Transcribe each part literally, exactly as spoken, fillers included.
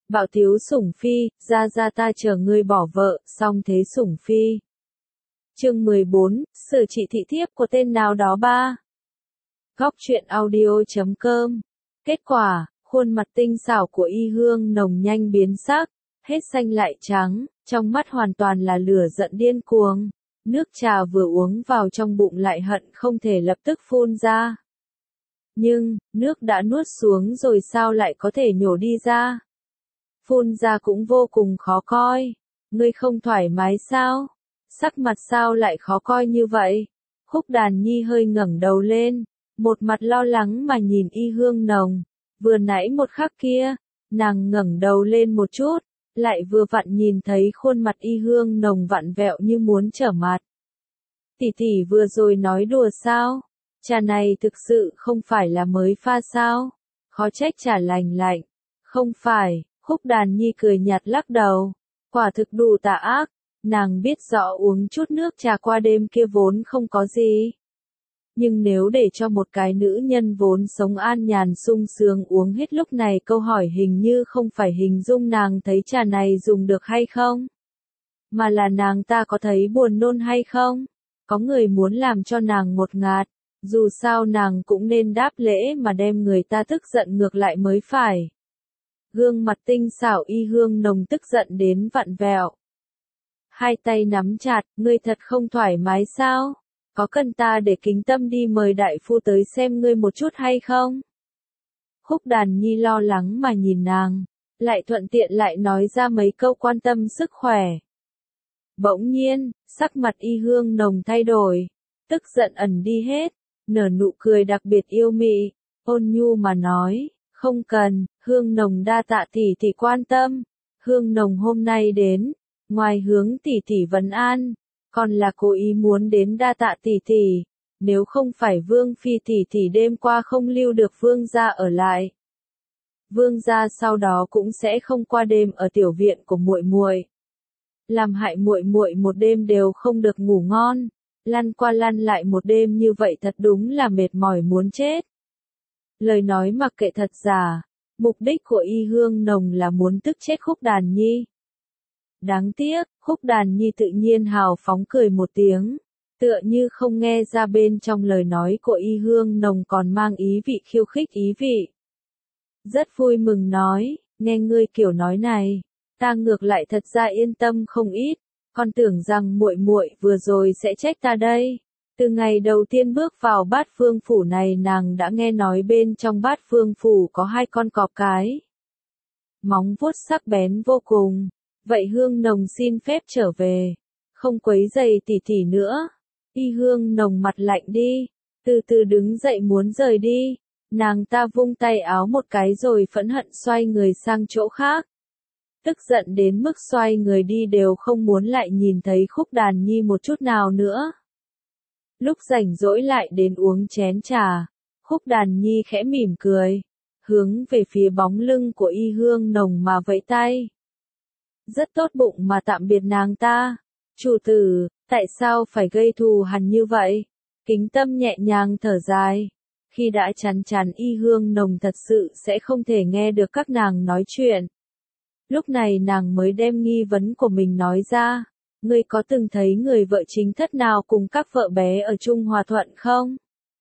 Bảo thiếu sủng phi, ra ra ta chờ ngươi bỏ vợ, xong thế sủng phi. Chương mười bốn, xử trị thị thiếp của tên nào đó ba. Góc truyện audio chấm com. Kết quả, khuôn mặt tinh xảo của Y Hương Nồng nhanh biến sắc, hết xanh lại trắng, trong mắt hoàn toàn là lửa giận điên cuồng. Nước trà vừa uống vào trong bụng lại hận không thể lập tức phun ra. Nhưng, nước đã nuốt xuống rồi sao lại có thể nhổ đi ra? Phun ra cũng vô cùng khó coi. Ngươi không thoải mái sao? Sắc mặt sao lại khó coi như vậy? Khúc Đàn Nhi hơi ngẩng đầu lên, một mặt lo lắng mà nhìn Y Hương Nồng. Vừa nãy một khắc kia, nàng ngẩng đầu lên một chút, lại vừa vặn nhìn thấy khuôn mặt Y Hương Nồng vặn vẹo như muốn trở mặt. Tỷ tỷ vừa rồi nói đùa sao? Trà này thực sự không phải là mới pha sao? Khó trách trà lành lạnh. Không phải, Khúc Đàn Nhi cười nhạt lắc đầu. Quả thực đủ tà ác, nàng biết rõ uống chút nước trà qua đêm kia vốn không có gì. Nhưng nếu để cho một cái nữ nhân vốn sống an nhàn sung sướng uống hết lúc này, câu hỏi hình như không phải hình dung nàng thấy trà này dùng được hay không, mà là nàng ta có thấy buồn nôn hay không. Có người muốn làm cho nàng ngột ngạt, dù sao nàng cũng nên đáp lễ mà đem người ta tức giận ngược lại mới phải. Gương mặt tinh xảo Y Hương Nồng tức giận đến vặn vẹo. Hai tay nắm chặt, ngươi thật không thoải mái sao? Có cần ta để Kính Tâm đi mời đại phu tới xem ngươi một chút hay không? Khúc Đàn Nhi lo lắng mà nhìn nàng, lại thuận tiện lại nói ra mấy câu quan tâm sức khỏe. Bỗng nhiên, sắc mặt Y Hương Nồng thay đổi, tức giận ẩn đi hết, nở nụ cười đặc biệt yêu mị, ôn nhu mà nói, không cần, Hương Nồng đa tạ tỷ tỷ quan tâm. Hương Nồng hôm nay đến, ngoài hướng tỷ tỷ vấn an, còn là cố ý muốn đến đa tạ tỷ tỷ, nếu không phải Vương phi tỷ tỷ đêm qua không lưu được Vương gia ở lại, Vương gia sau đó cũng sẽ không qua đêm ở tiểu viện của muội muội, làm hại muội muội một đêm đều không được ngủ ngon, lăn qua lăn lại một đêm như vậy thật đúng là mệt mỏi muốn chết. Lời nói mặc kệ thật giả, mục đích của Y Hương Nồng là muốn tức chết Khúc Đàn Nhi. Đáng tiếc, Khúc Đàn Nhi tự nhiên hào phóng cười một tiếng, tựa như không nghe ra bên trong lời nói của Y Hương Nồng còn mang ý vị khiêu khích ý vị. Rất vui mừng nói, nghe ngươi kiểu nói này, ta ngược lại thật ra yên tâm không ít, còn tưởng rằng muội muội vừa rồi sẽ trách ta đây. Từ ngày đầu tiên bước vào Bát Phương phủ này nàng đã nghe nói bên trong Bát Phương phủ có hai con cọp cái. Móng vuốt sắc bén vô cùng. Vậy Hương Nồng xin phép trở về, không quấy rầy tỷ tỷ nữa. Y Hương Nồng mặt lạnh đi, từ từ đứng dậy muốn rời đi. Nàng ta vung tay áo một cái rồi phẫn hận xoay người sang chỗ khác. Tức giận đến mức xoay người đi đều không muốn lại nhìn thấy Khúc Đàn Nhi một chút nào nữa. Lúc rảnh rỗi lại đến uống chén trà, Khúc Đàn Nhi khẽ mỉm cười, hướng về phía bóng lưng của Y Hương Nồng mà vẫy tay. Rất tốt bụng mà tạm biệt nàng ta. Chủ tử, tại sao phải gây thù hằn như vậy? Kính Tâm nhẹ nhàng thở dài. Khi đã chắn chắn Y Hương Nồng thật sự sẽ không thể nghe được các nàng nói chuyện. Lúc này nàng mới đem nghi vấn của mình nói ra. Ngươi có từng thấy người vợ chính thất nào cùng các vợ bé ở chung hòa thuận không?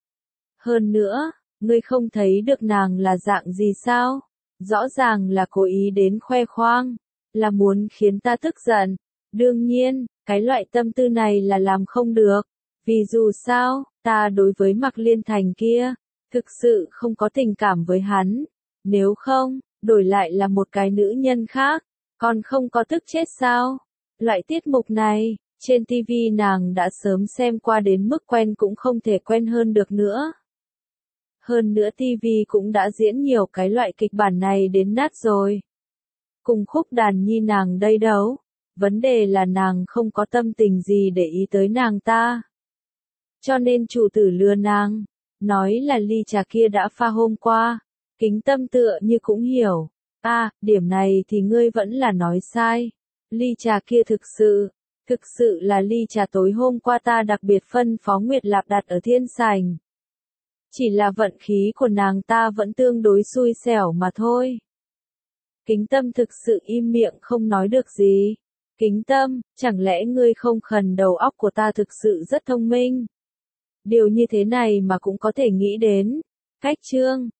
Hơn nữa, ngươi không thấy được nàng là dạng gì sao? Rõ ràng là cố ý đến khoe khoang, là muốn khiến ta tức giận. Đương nhiên, cái loại tâm tư này là làm không được, vì dù sao, ta đối với Mạc Liên Thành kia, thực sự không có tình cảm với hắn. Nếu không, đổi lại là một cái nữ nhân khác, còn không có tức chết sao? Loại tiết mục này, trên ti vi nàng đã sớm xem qua đến mức quen cũng không thể quen hơn được nữa. Hơn nữa ti vi cũng đã diễn nhiều cái loại kịch bản này đến nát rồi. Cùng Khúc Đàn Nhi nàng đây đâu, vấn đề là nàng không có tâm tình gì để ý tới nàng ta. Cho nên chủ tử lừa nàng, nói là ly trà kia đã pha hôm qua, Kính Tâm tựa như cũng hiểu. À, điểm này thì ngươi vẫn là nói sai. Ly trà kia thực sự, thực sự là ly trà tối hôm qua ta đặc biệt phân phó Nguyệt Lạp đặt ở thiên sảnh. Chỉ là vận khí của nàng ta vẫn tương đối xui xẻo mà thôi. Kính Tâm thực sự im miệng không nói được gì. Kính Tâm, chẳng lẽ ngươi không khẩn đầu óc của ta thực sự rất thông minh? Điều như thế này mà cũng có thể nghĩ đến. Cách Trương,